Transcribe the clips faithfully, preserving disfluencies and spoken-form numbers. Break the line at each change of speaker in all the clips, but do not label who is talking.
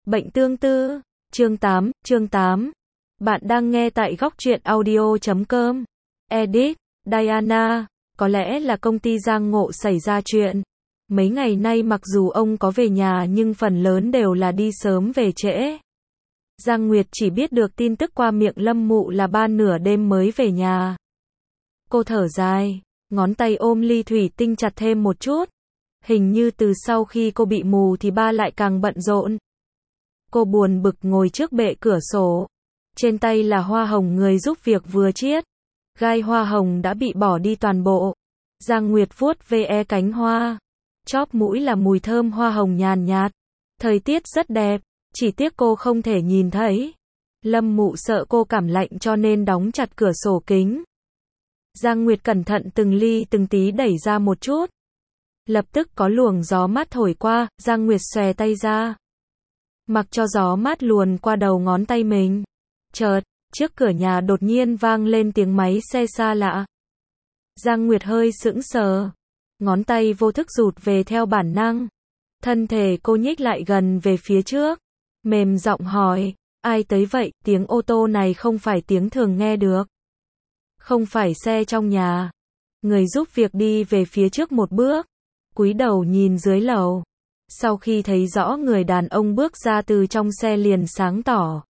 Bệnh tương tư, chương tám, chương tám. Bạn đang nghe tại góc truyện audio chấm com. Edit, Diana, có lẽ là công ty Giang Ngộ xảy ra chuyện. Mấy ngày nay mặc dù ông có về nhà nhưng phần lớn đều là đi sớm về trễ. Giang Nguyệt chỉ biết được tin tức qua miệng Lâm Mụ là ba nửa đêm mới về nhà. Cô thở dài, ngón tay ôm ly thủy tinh chặt thêm một chút. Hình như từ sau khi cô bị mù thì ba lại càng bận rộn. Cô buồn bực ngồi trước bệ cửa sổ. Trên tay là hoa hồng người giúp việc vừa chiết. Gai hoa hồng đã bị bỏ đi toàn bộ. Giang Nguyệt vuốt ve cánh hoa. Chóp mũi là mùi thơm hoa hồng nhàn nhạt. Thời tiết rất đẹp, chỉ tiếc cô không thể nhìn thấy. Lâm Mụ sợ cô cảm lạnh cho nên đóng chặt cửa sổ kính. Giang Nguyệt cẩn thận từng ly từng tí đẩy ra một chút. Lập tức có luồng gió mát thổi qua, Giang Nguyệt xòe tay ra. Mặc cho gió mát luồn qua đầu ngón tay mình. Chợt, trước cửa nhà đột nhiên vang lên tiếng máy xe xa lạ. Giang Nguyệt hơi sững sờ. Ngón tay vô thức rụt về theo bản năng. Thân thể cô nhích lại gần về phía trước. Mềm giọng hỏi, ai tới vậy? Tiếng ô tô này không phải tiếng thường nghe được. Không phải xe trong nhà. Người giúp việc đi về phía trước một bước. Cúi đầu nhìn dưới lầu. Sau khi thấy rõ người đàn ông bước ra từ trong xe liền sáng tỏ.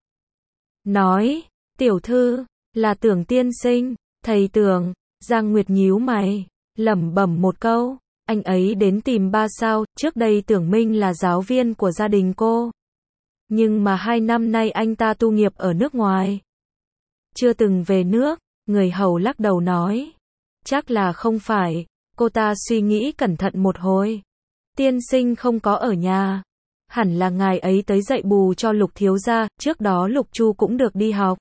Nói, tiểu thư, là Tưởng tiên sinh, thầy Tưởng. Giang Nguyệt nhíu mày, lẩm bẩm một câu, anh ấy đến tìm ba sao, trước đây Tưởng Minh là giáo viên của gia đình cô. Nhưng mà hai năm nay anh ta tu nghiệp ở nước ngoài. Chưa từng về nước, người hầu lắc đầu nói. Chắc là không phải, cô ta suy nghĩ cẩn thận một hồi. Tiên sinh không có ở nhà. Hẳn là ngài ấy tới dạy bù cho Lục thiếu gia, trước đó Lục Chu cũng được đi học.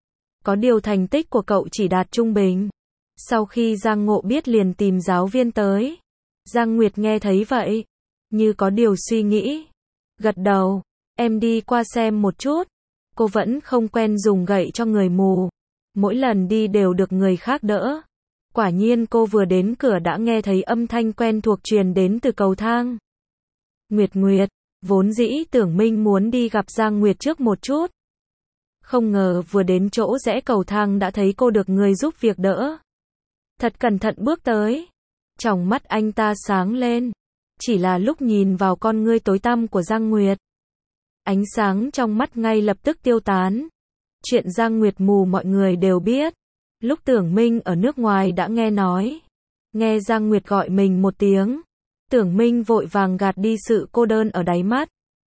Có điều thành tích của cậu chỉ đạt trung bình. Sau khi Giang Ngộ biết liền tìm giáo viên tới. Giang Nguyệt nghe thấy vậy, như có điều suy nghĩ. Gật đầu, em đi qua xem một chút. Cô vẫn không quen dùng gậy cho người mù. Mỗi lần đi đều được người khác đỡ. Quả nhiên cô vừa đến cửa đã nghe thấy âm thanh quen thuộc truyền đến từ cầu thang. Nguyệt Nguyệt, vốn dĩ Tưởng Minh muốn đi gặp Giang Nguyệt trước một chút. Không ngờ vừa đến chỗ rẽ cầu thang đã thấy cô được người giúp việc đỡ. Thật cẩn thận bước tới. Tròng mắt anh ta sáng lên. Chỉ là lúc nhìn vào con ngươi tối tăm của Giang Nguyệt. Ánh sáng trong mắt ngay lập tức tiêu tán. Chuyện Giang Nguyệt mù mọi người đều biết. Lúc Tưởng Minh ở nước ngoài đã nghe nói. Nghe Giang Nguyệt gọi mình một tiếng. Tưởng Minh vội vàng gạt đi sự cô đơn ở đáy mắt.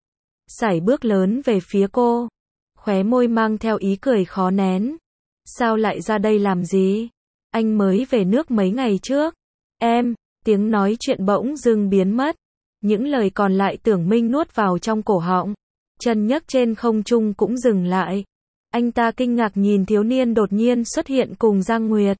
Sải bước lớn về phía cô. Khóe môi mang theo ý cười khó nén. Sao lại ra đây làm gì? Anh mới về nước mấy ngày trước. Em, tiếng nói chuyện bỗng dưng biến mất. Những lời còn lại Tưởng Minh nuốt vào trong cổ họng. Chân nhấc trên không trung cũng dừng lại. Anh ta kinh ngạc nhìn thiếu niên đột nhiên xuất hiện cùng Giang Nguyệt.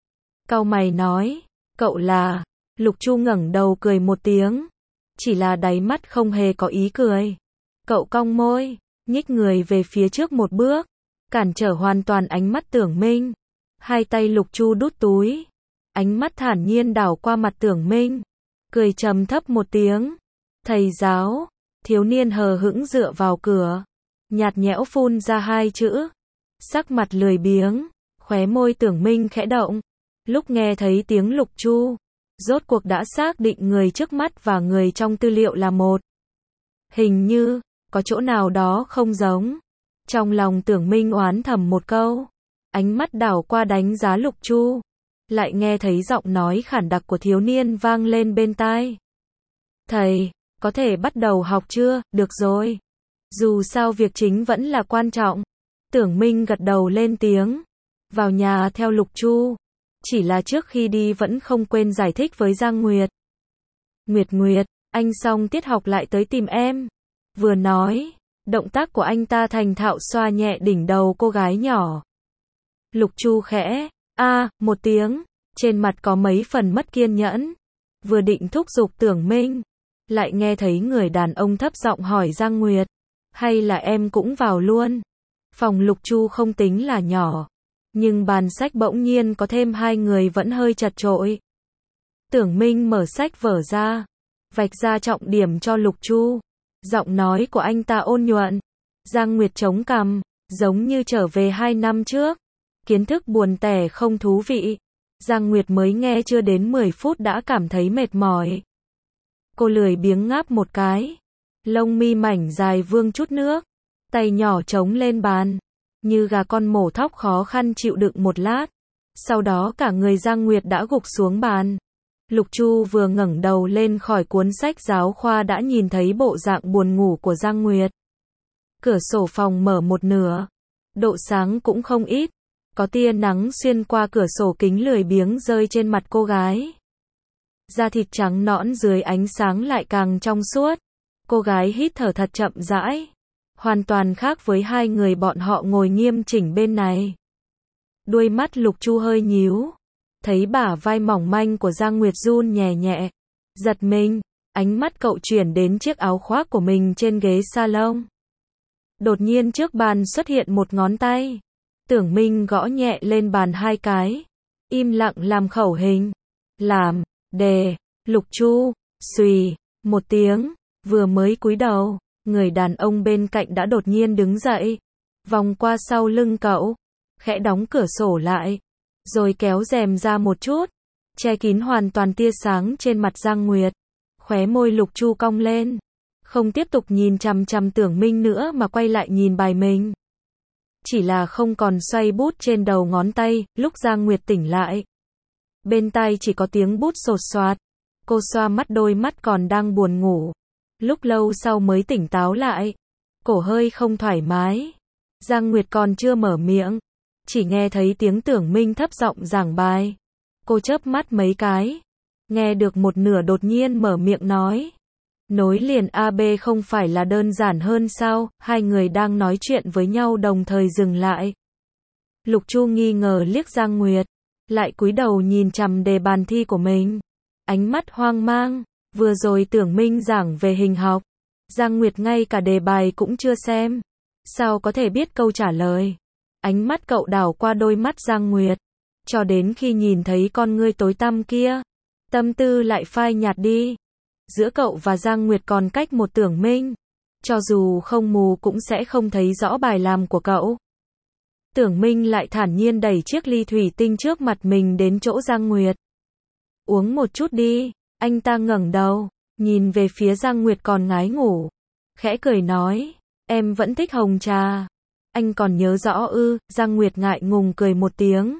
Cau mày nói, cậu là... Lục Chu ngẩng đầu cười một tiếng. Chỉ là đáy mắt không hề có ý cười. Cậu cong môi, nhích người về phía trước một bước. Cản trở hoàn toàn ánh mắt Tưởng Minh. Hai tay Lục Chu đút túi. Ánh mắt thản nhiên đảo qua mặt Tưởng Minh. Cười trầm thấp một tiếng. Thầy giáo. Thiếu niên hờ hững dựa vào cửa. Nhạt nhẽo phun ra hai chữ. Sắc mặt lười biếng. Khóe môi Tưởng Minh khẽ động. Lúc nghe thấy tiếng Lục Chu. Rốt cuộc đã xác định người trước mắt và người trong tư liệu là một. Hình như, có chỗ nào đó không giống. Trong lòng Tưởng Minh oán thầm một câu. Ánh mắt đảo qua đánh giá Lục Chu. Lại nghe thấy giọng nói khản đặc của thiếu niên vang lên bên tai. Thầy, có thể bắt đầu học chưa? Được rồi. Dù sao việc chính vẫn là quan trọng. Tưởng Minh gật đầu lên tiếng. Vào nhà theo Lục Chu. Chỉ là trước khi đi vẫn không quên giải thích với Giang Nguyệt. Nguyệt Nguyệt, anh xong tiết học lại tới tìm em. Vừa nói, động tác của anh ta thành thạo xoa nhẹ đỉnh đầu cô gái nhỏ. Lục Chu khẽ, a à, một tiếng, trên mặt có mấy phần mất kiên nhẫn. Vừa định thúc giục Tưởng Minh, lại nghe thấy người đàn ông thấp giọng hỏi Giang Nguyệt. Hay là em cũng vào luôn? Phòng Lục Chu không tính là nhỏ. Nhưng bàn sách bỗng nhiên có thêm hai người vẫn hơi chật chội. Tưởng Minh mở sách vở ra. Vạch ra trọng điểm cho Lục Chu. Giọng nói của anh ta ôn nhuận. Giang Nguyệt chống cằm, giống như trở về hai năm trước. Kiến thức buồn tẻ không thú vị. Giang Nguyệt mới nghe chưa đến mười phút đã cảm thấy mệt mỏi. Cô lười biếng ngáp một cái. Lông mi mảnh dài vương chút nước. Tay nhỏ chống lên bàn. Như gà con mổ thóc khó khăn chịu đựng một lát. Sau đó cả người Giang Nguyệt đã gục xuống bàn. Lục Chu vừa ngẩng đầu lên khỏi cuốn sách giáo khoa đã nhìn thấy bộ dạng buồn ngủ của Giang Nguyệt. Cửa sổ phòng mở một nửa. Độ sáng cũng không ít. Có tia nắng xuyên qua cửa sổ kính lười biếng rơi trên mặt cô gái. Da thịt trắng nõn dưới ánh sáng lại càng trong suốt. Cô gái hít thở thật chậm rãi. Hoàn toàn khác với hai người bọn họ ngồi nghiêm chỉnh bên này. Đuôi mắt Lục Chu hơi nhíu. Thấy bả vai mỏng manh của Giang Nguyệt run nhẹ nhẹ. Giật mình, ánh mắt cậu chuyển đến chiếc áo khoác của mình trên ghế salon. Đột nhiên trước bàn xuất hiện một ngón tay. Tưởng Minh gõ nhẹ lên bàn hai cái. Im lặng làm khẩu hình. Làm, đề, Lục Chu, xùy, một tiếng, vừa mới cúi đầu, người đàn ông bên cạnh đã đột nhiên đứng dậy. Vòng qua sau lưng cậu, khẽ đóng cửa sổ lại. Rồi kéo rèm ra một chút, che kín hoàn toàn tia sáng trên mặt Giang Nguyệt. Khóe môi Lục Chu cong lên. Không tiếp tục nhìn chằm chằm Tưởng Minh nữa mà quay lại nhìn bài mình. Chỉ là không còn xoay bút trên đầu ngón tay, lúc Giang Nguyệt tỉnh lại. Bên tai chỉ có tiếng bút sột soạt. Cô xoa mắt đôi mắt còn đang buồn ngủ. Lúc lâu sau mới tỉnh táo lại. Cổ hơi không thoải mái. Giang Nguyệt còn chưa mở miệng. Chỉ nghe thấy tiếng Tưởng Minh thấp giọng giảng bài. Cô chớp mắt mấy cái. Nghe được một nửa đột nhiên mở miệng nói. Nối liền a bê không phải là đơn giản hơn sao? Hai người đang nói chuyện với nhau đồng thời dừng lại. Lục Chu nghi ngờ liếc Giang Nguyệt. Lại cúi đầu nhìn chằm đề bàn thi của mình. Ánh mắt hoang mang. Vừa rồi Tưởng Minh giảng về hình học. Giang Nguyệt ngay cả đề bài cũng chưa xem. Sao có thể biết câu trả lời? Ánh mắt cậu đảo qua đôi mắt Giang Nguyệt. Cho đến khi nhìn thấy con ngươi tối tăm kia. Tâm tư lại phai nhạt đi. Giữa cậu và Giang Nguyệt còn cách một Tưởng Minh. Cho dù không mù cũng sẽ không thấy rõ bài làm của cậu. Tưởng Minh lại thản nhiên đẩy chiếc ly thủy tinh trước mặt mình đến chỗ Giang Nguyệt. Uống một chút đi. Anh ta ngẩng đầu, nhìn về phía Giang Nguyệt còn ngái ngủ. Khẽ cười nói, em vẫn thích hồng trà. Anh còn nhớ rõ ư? Giang Nguyệt ngại ngùng cười một tiếng.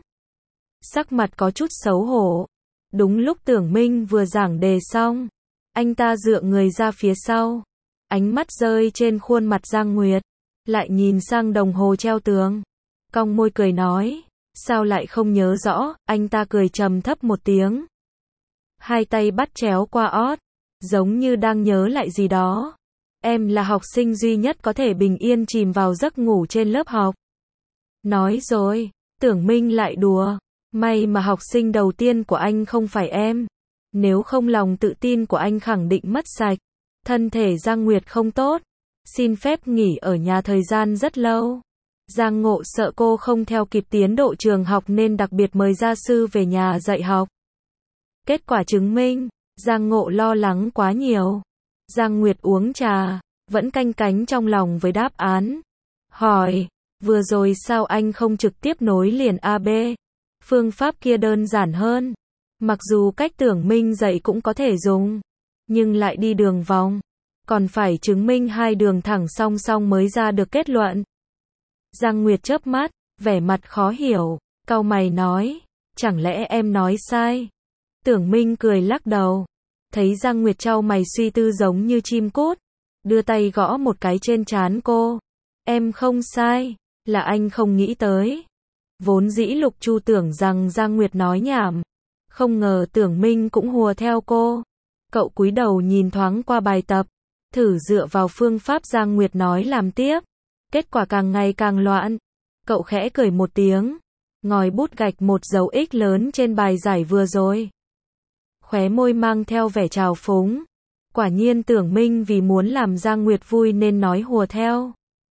Sắc mặt có chút xấu hổ. Đúng lúc Tưởng Minh vừa giảng đề xong. Anh ta dựa người ra phía sau. Ánh mắt rơi trên khuôn mặt Giang Nguyệt. Lại nhìn sang đồng hồ treo tường. Cong môi cười nói, sao lại không nhớ rõ? Anh ta cười trầm thấp một tiếng. Hai tay bắt chéo qua ót. Giống như đang nhớ lại gì đó. Em là học sinh duy nhất có thể bình yên chìm vào giấc ngủ trên lớp học. Nói rồi, Tưởng Minh lại đùa. May mà học sinh đầu tiên của anh không phải em. Nếu không lòng tự tin của anh khẳng định mất sạch. Thân thể Giang Nguyệt không tốt. Xin phép nghỉ ở nhà thời gian rất lâu. Giang Ngộ sợ cô không theo kịp tiến độ trường học nên đặc biệt mời gia sư về nhà dạy học. Kết quả chứng minh, Giang Ngộ lo lắng quá nhiều. Giang Nguyệt uống trà, vẫn canh cánh trong lòng với đáp án. Hỏi, vừa rồi sao anh không trực tiếp nối liền a bê? Phương pháp kia đơn giản hơn. Mặc dù cách Tưởng Minh dạy cũng có thể dùng, nhưng lại đi đường vòng. Còn phải chứng minh hai đường thẳng song song mới ra được kết luận. Giang Nguyệt chớp mắt, vẻ mặt khó hiểu, cau mày nói, chẳng lẽ em nói sai? Tưởng Minh cười lắc đầu. Thấy Giang Nguyệt chau mày suy tư giống như chim cút. Đưa tay gõ một cái trên trán cô. Em không sai, là anh không nghĩ tới. Vốn dĩ Lục Chu tưởng rằng Giang Nguyệt nói nhảm. Không ngờ Tưởng Minh cũng hùa theo cô. Cậu cúi đầu nhìn thoáng qua bài tập. Thử dựa vào phương pháp Giang Nguyệt nói làm tiếp. Kết quả càng ngày càng loạn. Cậu khẽ cười một tiếng. Ngòi bút gạch một dấu X lớn trên bài giải vừa rồi. Khóe môi mang theo vẻ trào phúng. Quả nhiên Tưởng Minh vì muốn làm Giang Nguyệt vui nên nói hùa theo.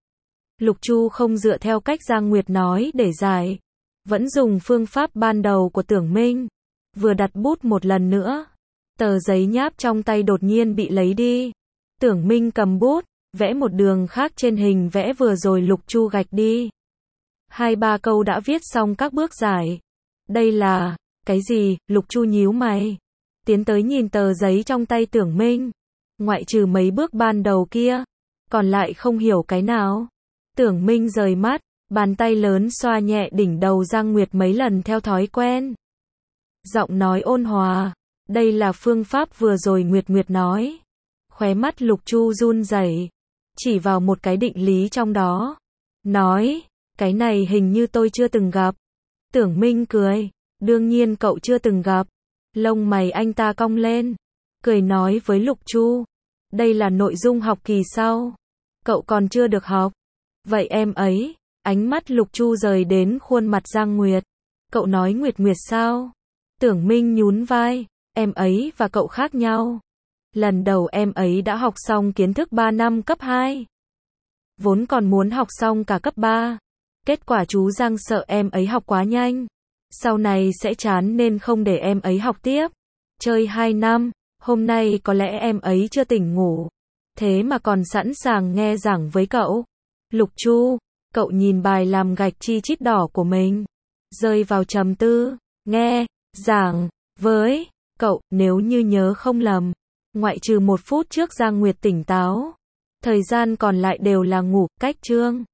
Lục Chu không dựa theo cách Giang Nguyệt nói để giải. Vẫn dùng phương pháp ban đầu của Tưởng Minh. Vừa đặt bút một lần nữa. Tờ giấy nháp trong tay đột nhiên bị lấy đi. Tưởng Minh cầm bút. vẽ một đường khác trên hình vẽ vừa rồi Lục Chu gạch đi. Hai ba câu đã viết xong các bước giải. Đây là, cái gì, Lục Chu nhíu mày. Tiến tới nhìn tờ giấy trong tay Tưởng Minh. Ngoại trừ mấy bước ban đầu kia, còn lại không hiểu cái nào. Tưởng Minh rời mắt, bàn tay lớn xoa nhẹ đỉnh đầu Giang Nguyệt mấy lần theo thói quen. Giọng nói ôn hòa, đây là phương pháp vừa rồi Nguyệt Nguyệt nói. Khóe mắt Lục Chu run rẩy, chỉ vào một cái định lý trong đó. Nói, cái này hình như tôi chưa từng gặp. Tưởng Minh cười, đương nhiên cậu chưa từng gặp. Lông mày anh ta cong lên, cười nói với Lục Chu, đây là nội dung học kỳ sau. Cậu còn chưa được học. Vậy em ấy, ánh mắt Lục Chu rời đến khuôn mặt Giang Nguyệt. Cậu nói Nguyệt Nguyệt sao? Tưởng Minh nhún vai, em ấy và cậu khác nhau. Lần đầu em ấy đã học xong kiến thức ba năm cấp hai. Vốn còn muốn học xong cả cấp ba. Kết quả chú Giang sợ em ấy học quá nhanh. Sau này sẽ chán nên không để em ấy học tiếp. Chơi hai năm, hôm nay có lẽ em ấy chưa tỉnh ngủ. Thế mà còn sẵn sàng nghe giảng với cậu. Lục Chu, cậu nhìn bài làm gạch chi chít đỏ của mình. Rơi vào trầm tư, nghe, giảng, với, cậu, nếu như nhớ không lầm. Ngoại trừ một phút trước Giang Nguyệt tỉnh táo. Thời gian còn lại đều là ngủ, cách chương.